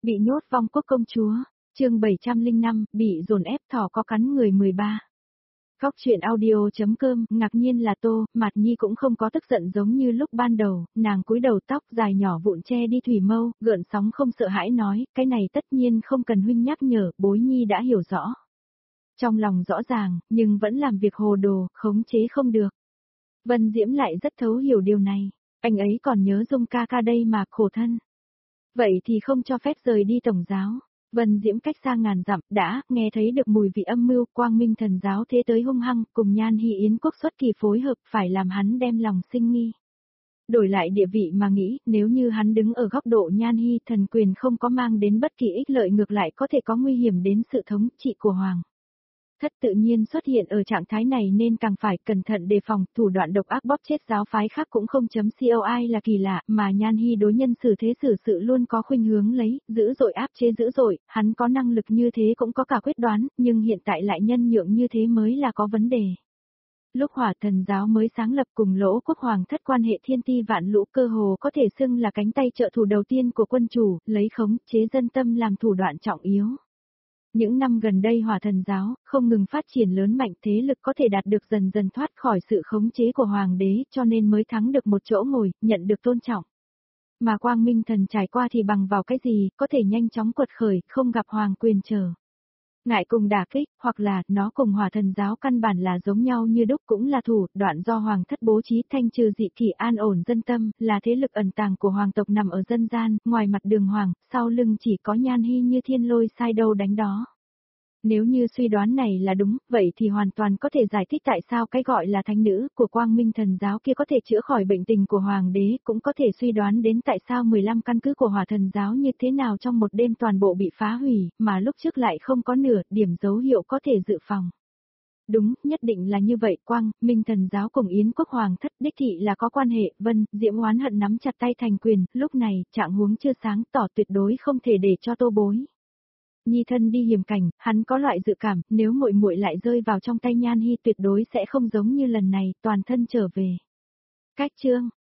Bị nhốt vong quốc công chúa, chương 705, bị dồn ép thỏ có cắn người 13. Góc chuyện audio.com, ngạc nhiên là Tô, Mạt Nhi cũng không có tức giận giống như lúc ban đầu, nàng cúi đầu tóc dài nhỏ vụn che đi thủy mâu, gợn sóng không sợ hãi nói, cái này tất nhiên không cần huynh nhắc nhở, bối Nhi đã hiểu rõ. Trong lòng rõ ràng, nhưng vẫn làm việc hồ đồ, khống chế không được. Vân Diễm lại rất thấu hiểu điều này, anh ấy còn nhớ Dung ca ca đây mà khổ thân. Vậy thì không cho phép rời đi tổng giáo. Vân Diễm cách xa ngàn dặm đã nghe thấy được mùi vị âm mưu Quang Minh thần giáo thế tới hung hăng cùng Nhan Hy Yến quốc xuất kỳ phối hợp phải làm hắn đem lòng sinh nghi. Đổi lại địa vị mà nghĩ nếu như hắn đứng ở góc độ Nhan Hy thần quyền không có mang đến bất kỳ ích lợi ngược lại có thể có nguy hiểm đến sự thống trị của Hoàng. Thất tự nhiên xuất hiện ở trạng thái này nên càng phải cẩn thận đề phòng, thủ đoạn độc ác bóp chết giáo phái khác cũng không chấm coi là kỳ lạ, mà Nhan Hy đối nhân xử thế xử sự luôn có khuynh hướng lấy, dữ dội áp chế dữ dội, hắn có năng lực như thế cũng có cả quyết đoán, nhưng hiện tại lại nhân nhượng như thế mới là có vấn đề. Lúc Hỏa Thần giáo mới sáng lập cùng Lỗ Quốc Hoàng thất quan hệ thiên ti vạn lũ cơ hồ có thể xưng là cánh tay trợ thủ đầu tiên của quân chủ, lấy khống chế dân tâm làm thủ đoạn trọng yếu. Những năm gần đây Hỏa Thần giáo không ngừng phát triển lớn mạnh thế lực có thể đạt được dần dần thoát khỏi sự khống chế của Hoàng đế cho nên mới thắng được một chỗ ngồi, nhận được tôn trọng. Mà Quang Minh thần trải qua thì bằng vào cái gì có thể nhanh chóng quật khởi, không gặp Hoàng quyền trở. Ngại cùng đả kích, hoặc là nó cùng Hỏa Thần giáo căn bản là giống nhau như đúc cũng là thủ đoạn do Hoàng thất bố trí thanh trừ dị kỷ an ổn dân tâm, là thế lực ẩn tàng của Hoàng tộc nằm ở dân gian, ngoài mặt đường Hoàng, sau lưng chỉ có Nhan Hy như thiên lôi sai đâu đánh đó. Nếu như suy đoán này là đúng, vậy thì hoàn toàn có thể giải thích tại sao cái gọi là thánh nữ của Quang Minh thần giáo kia có thể chữa khỏi bệnh tình của Hoàng đế, cũng có thể suy đoán đến tại sao 15 căn cứ của Hỏa Thần giáo như thế nào trong một đêm toàn bộ bị phá hủy, mà lúc trước lại không có nửa điểm dấu hiệu có thể dự phòng. Đúng, nhất định là như vậy, Quang Minh thần giáo cùng Yến quốc Hoàng thất đích thị là có quan hệ, Vân Diễm oán hận nắm chặt tay thành quyền, lúc này, trạng huống chưa sáng tỏ tuyệt đối không thể để cho Tô bối. Nhi thân đi hiểm cảnh, hắn có loại dự cảm, nếu muội muội lại rơi vào trong tay Nhan Hy tuyệt đối sẽ không giống như lần này, toàn thân trở về. Cách chương,